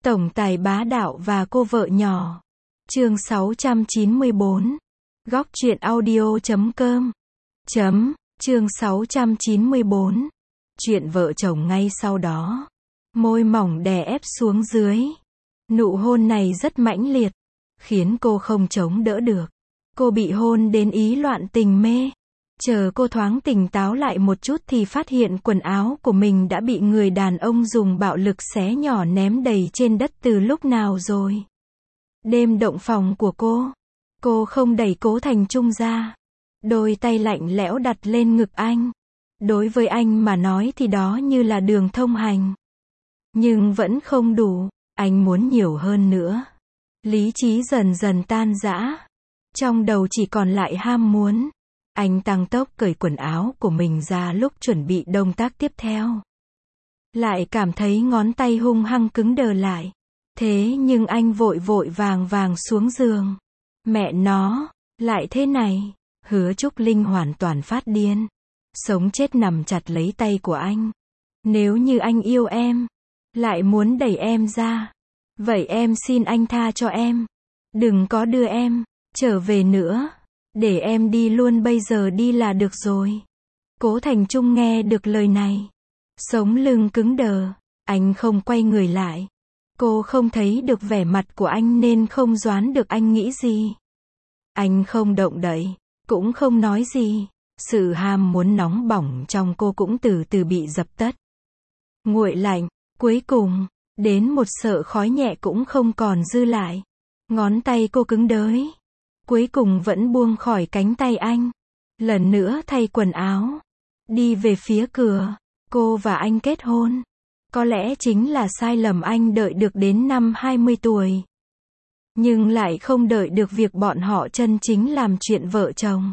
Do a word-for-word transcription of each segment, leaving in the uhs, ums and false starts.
Tổng tài bá đạo và cô vợ nhỏ. Chương sáu trăm chín mươi bốn. Góc truyện audio chấm com. Chấm, chương sáu trăm chín mươi bốn. Chuyện vợ chồng ngay sau đó. Môi mỏng đè ép xuống dưới. Nụ hôn này rất mãnh liệt, khiến cô không chống đỡ được. Cô bị hôn đến ý loạn tình mê. Chờ cô thoáng tỉnh táo lại một chút thì phát hiện quần áo của mình đã bị người đàn ông dùng bạo lực xé nhỏ ném đầy trên đất từ lúc nào rồi. Đêm động phòng của cô. Cô không đẩy Cố Thành Trung ra. Đôi tay lạnh lẽo đặt lên ngực anh. Đối với anh mà nói thì đó như là đường thông hành. Nhưng vẫn không đủ. Anh muốn nhiều hơn nữa. Lý trí dần dần tan rã. Trong đầu chỉ còn lại ham muốn. Anh tăng tốc cởi quần áo của mình ra lúc chuẩn bị động tác tiếp theo. Lại cảm thấy ngón tay hung hăng cứng đờ lại. Thế nhưng anh vội vội vàng vàng xuống giường. Mẹ nó, lại thế này. Hứa Trúc Linh hoàn toàn phát điên. Sống chết nằm chặt lấy tay của anh. Nếu như anh yêu em, lại muốn đẩy em ra, vậy em xin anh tha cho em. Đừng có đưa em trở về nữa. Để em đi luôn bây giờ đi là được rồi. Cố Thành Trung nghe được lời này. Sống lưng cứng đờ. Anh không quay người lại. Cô không thấy được vẻ mặt của anh nên không đoán được anh nghĩ gì. Anh không động đậy, cũng không nói gì. Sự ham muốn nóng bỏng trong cô cũng từ từ bị dập tắt. Nguội lạnh, cuối cùng, đến một sợ khói nhẹ cũng không còn dư lại. Ngón tay cô cứng đới. Cuối cùng vẫn buông khỏi cánh tay anh. Lần nữa thay quần áo. Đi về phía cửa. Cô và anh kết hôn. Có lẽ chính là sai lầm anh đợi được đến năm hai mươi tuổi. Nhưng lại không đợi được việc bọn họ chân chính làm chuyện vợ chồng.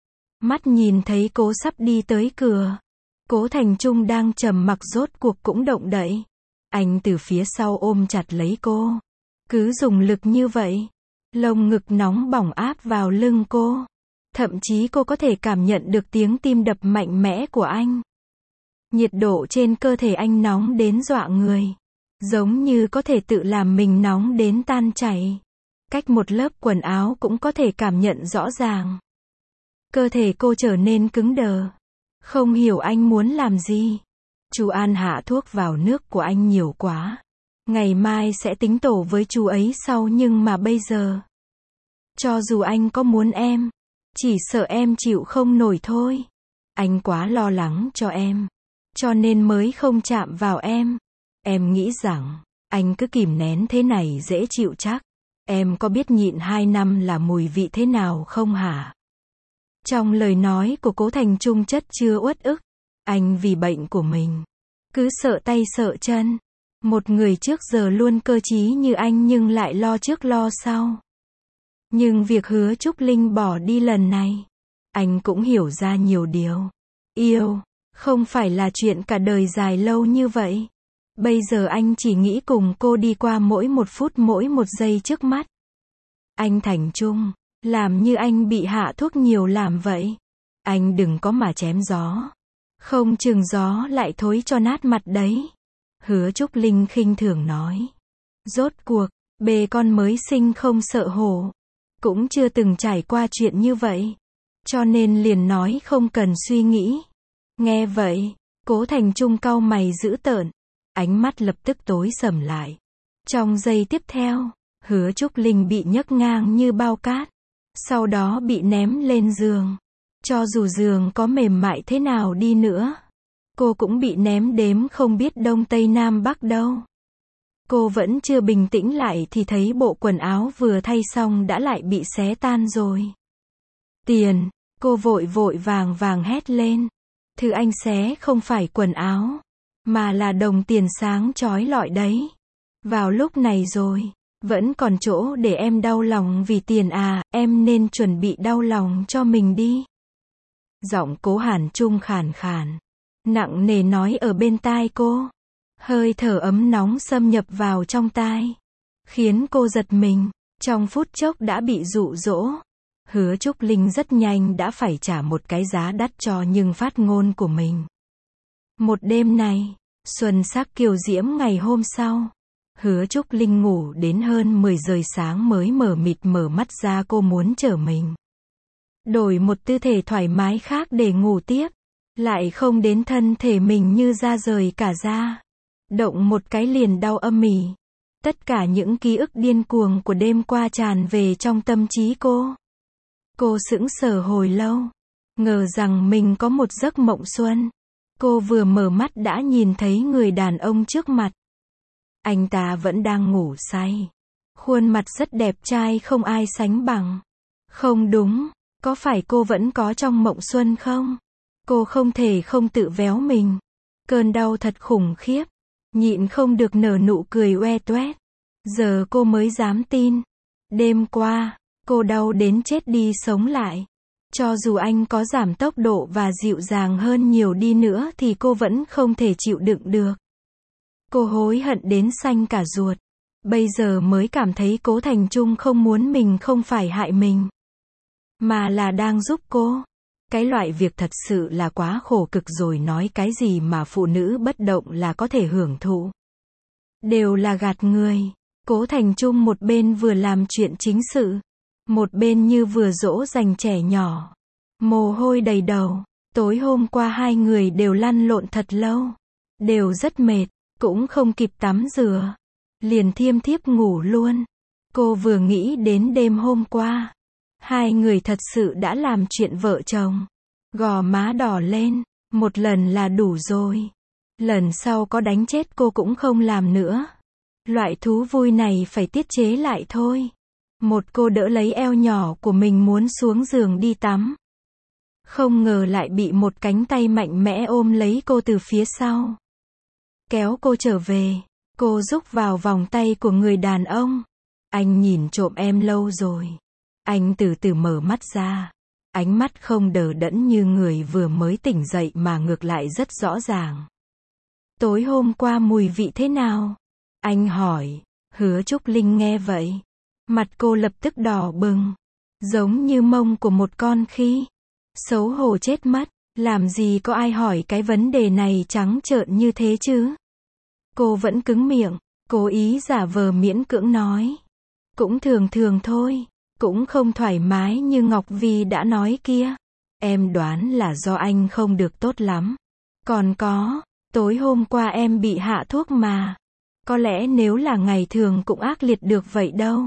Mắt nhìn thấy cô sắp đi tới cửa. Cố Thành Trung đang trầm mặc rốt cuộc cũng động đậy. Anh từ phía sau ôm chặt lấy cô. Cứ dùng lực như vậy. Lồng ngực nóng bỏng áp vào lưng cô. Thậm chí cô có thể cảm nhận được tiếng tim đập mạnh mẽ của anh. Nhiệt độ trên cơ thể anh nóng đến dọa người. Giống như có thể tự làm mình nóng đến tan chảy. Cách một lớp quần áo cũng có thể cảm nhận rõ ràng. Cơ thể cô trở nên cứng đờ. Không hiểu anh muốn làm gì. Chú An hạ thuốc vào nước của anh nhiều quá. Ngày mai sẽ tính tổ với chú ấy sau nhưng mà bây giờ. Cho dù anh có muốn em, chỉ sợ em chịu không nổi thôi. Anh quá lo lắng cho em. Cho nên mới không chạm vào em. Em nghĩ rằng, anh cứ kìm nén thế này dễ chịu chắc. Em có biết nhịn hai năm là mùi vị thế nào không hả? Trong lời nói của Cố Thành Trung chất chứa uất ức. Anh vì bệnh của mình. Cứ sợ tay sợ chân. Một người trước giờ luôn cơ trí như anh nhưng lại lo trước lo sau. Nhưng việc Hứa Trúc Linh bỏ đi lần này, anh cũng hiểu ra nhiều điều. Yêu, không phải là chuyện cả đời dài lâu như vậy. Bây giờ anh chỉ nghĩ cùng cô đi qua mỗi một phút mỗi một giây trước mắt. Anh Thành Trung, làm như anh bị hạ thuốc nhiều làm vậy. Anh đừng có mà chém gió. Không chừng gió lại thối cho nát mặt đấy. Hứa Trúc Linh khinh thường nói. Rốt cuộc, bề con mới sinh không sợ hổ. Cũng chưa từng trải qua chuyện như vậy. Cho nên liền nói không cần suy nghĩ. Nghe vậy, Cố Thành Trung cau mày dữ tợn. Ánh mắt lập tức tối sầm lại. Trong giây tiếp theo, Hứa Trúc Linh bị nhấc ngang như bao cát. Sau đó bị ném lên giường. Cho dù giường có mềm mại thế nào đi nữa, cô cũng bị ném đếm không biết đông tây nam bắc đâu. Cô vẫn chưa bình tĩnh lại thì thấy bộ quần áo vừa thay xong đã lại bị xé tan rồi. Tiền, cô vội vội vàng vàng hét lên. Thứ anh xé không phải quần áo, mà là đồng tiền sáng chói lọi đấy. Vào lúc này rồi, vẫn còn chỗ để em đau lòng vì tiền à, em nên chuẩn bị đau lòng cho mình đi. Giọng Cố Hàn Trung khàn khàn, nặng nề nói ở bên tai cô. Hơi thở ấm nóng xâm nhập vào trong tai, khiến cô giật mình, trong phút chốc đã bị dụ dỗ. Hứa Trúc Linh rất nhanh đã phải trả một cái giá đắt cho những phát ngôn của mình. Một đêm này, xuân sắc kiều diễm ngày hôm sau, Hứa Trúc Linh ngủ đến hơn mười giờ sáng mới mở mịt mở mắt ra, cô muốn trở mình đổi một tư thể thoải mái khác để ngủ tiếp. Lại không đến thân thể mình như da rời cả da. Động một cái liền đau âm ỉ. Tất cả những ký ức điên cuồng của đêm qua tràn về trong tâm trí cô. Cô sững sờ hồi lâu. Ngờ rằng mình có một giấc mộng xuân. Cô vừa mở mắt đã nhìn thấy người đàn ông trước mặt. Anh ta vẫn đang ngủ say. Khuôn mặt rất đẹp trai không ai sánh bằng. Không đúng, có phải cô vẫn có trong mộng xuân không? Cô không thể không tự véo mình. Cơn đau thật khủng khiếp. Nhịn không được nở nụ cười oe toét. Giờ cô mới dám tin. Đêm qua, cô đau đến chết đi sống lại. Cho dù anh có giảm tốc độ và dịu dàng hơn nhiều đi nữa thì cô vẫn không thể chịu đựng được. Cô hối hận đến xanh cả ruột. Bây giờ mới cảm thấy Cố Thành Trung không muốn mình không phải hại mình, mà là đang giúp cô. Cái loại việc thật sự là quá khổ cực rồi, nói cái gì mà phụ nữ bất động là có thể hưởng thụ. Đều là gạt người. Cố Thành Trung một bên vừa làm chuyện chính sự, một bên như vừa dỗ dành trẻ nhỏ. Mồ hôi đầy đầu. Tối hôm qua hai người đều lăn lộn thật lâu. Đều rất mệt, cũng không kịp tắm rửa. Liền thiêm thiếp ngủ luôn. Cô vừa nghĩ đến đêm hôm qua. Hai người thật sự đã làm chuyện vợ chồng. Gò má đỏ lên. Một lần là đủ rồi. Lần sau có đánh chết cô cũng không làm nữa. Loại thú vui này phải tiết chế lại thôi. Một cô đỡ lấy eo nhỏ của mình muốn xuống giường đi tắm. Không ngờ lại bị một cánh tay mạnh mẽ ôm lấy cô từ phía sau. Kéo cô trở về. Cô rúc vào vòng tay của người đàn ông. Anh nhìn trộm em lâu rồi. Anh từ từ mở mắt ra. Ánh mắt không đờ đẫn như người vừa mới tỉnh dậy mà ngược lại rất rõ ràng. Tối hôm qua mùi vị thế nào? Anh hỏi. Hứa Trúc Linh nghe vậy. Mặt cô lập tức đỏ bừng. Giống như mông của một con khỉ. Xấu hổ chết mất. Làm gì có ai hỏi cái vấn đề này trắng trợn như thế chứ? Cô vẫn cứng miệng. Cố ý giả vờ miễn cưỡng nói. Cũng thường thường thôi. Cũng không thoải mái như Ngọc Vi đã nói kia. Em đoán là do anh không được tốt lắm. Còn có, tối hôm qua em bị hạ thuốc mà. Có lẽ nếu là ngày thường cũng ác liệt được vậy đâu.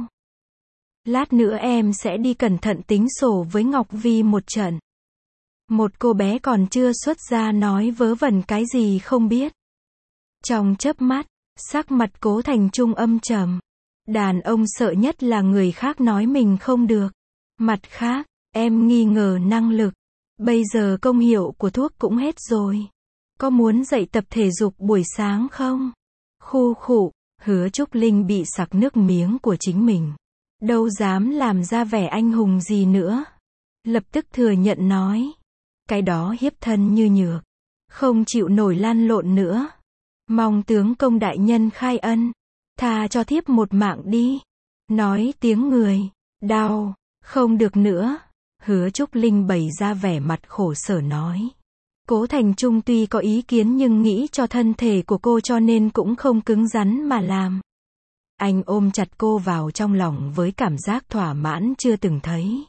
Lát nữa em sẽ đi cẩn thận tính sổ với Ngọc Vi một trận. Một cô bé còn chưa xuất gia nói vớ vẩn cái gì không biết. Trong chớp mắt, sắc mặt Cố Thành Trung âm trầm. Đàn ông sợ nhất là người khác nói mình không được. Mặt khác, em nghi ngờ năng lực. Bây giờ công hiệu của thuốc cũng hết rồi. Có muốn dậy tập thể dục buổi sáng không? Khu khụ, Hứa Trúc Linh bị sặc nước miếng của chính mình. Đâu dám làm ra vẻ anh hùng gì nữa. Lập tức thừa nhận nói. Cái đó hiếp thân như nhược. Không chịu nổi lăn lộn nữa. Mong tướng công đại nhân khai ân. Tha cho thiếp một mạng đi. Nói tiếng người. Đau. Không được nữa. Hứa Trúc Linh bày ra vẻ mặt khổ sở nói. Cố Thành Trung tuy có ý kiến nhưng nghĩ cho thân thể của cô cho nên cũng không cứng rắn mà làm. Anh ôm chặt cô vào trong lòng với cảm giác thỏa mãn chưa từng thấy.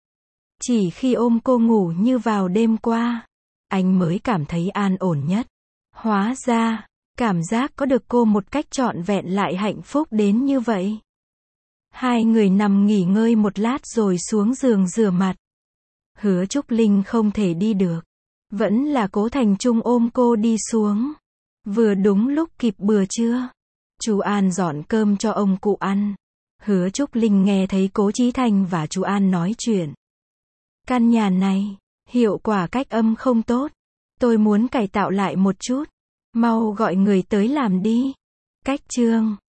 Chỉ khi ôm cô ngủ như vào đêm qua, anh mới cảm thấy an ổn nhất. Hóa ra, cảm giác có được cô một cách trọn vẹn lại hạnh phúc đến như vậy. Hai người nằm nghỉ ngơi một lát rồi xuống giường rửa mặt. Hứa Trúc Linh không thể đi được. Vẫn là Cố Thành Trung ôm cô đi xuống. Vừa đúng lúc kịp bữa trưa. Chú An dọn cơm cho ông cụ ăn. Hứa Trúc Linh nghe thấy Cố Chí Thanh và chú An nói chuyện. Căn nhà này, hiệu quả cách âm không tốt. Tôi muốn cải tạo lại một chút. Mau gọi người tới làm đi. Cách Trương.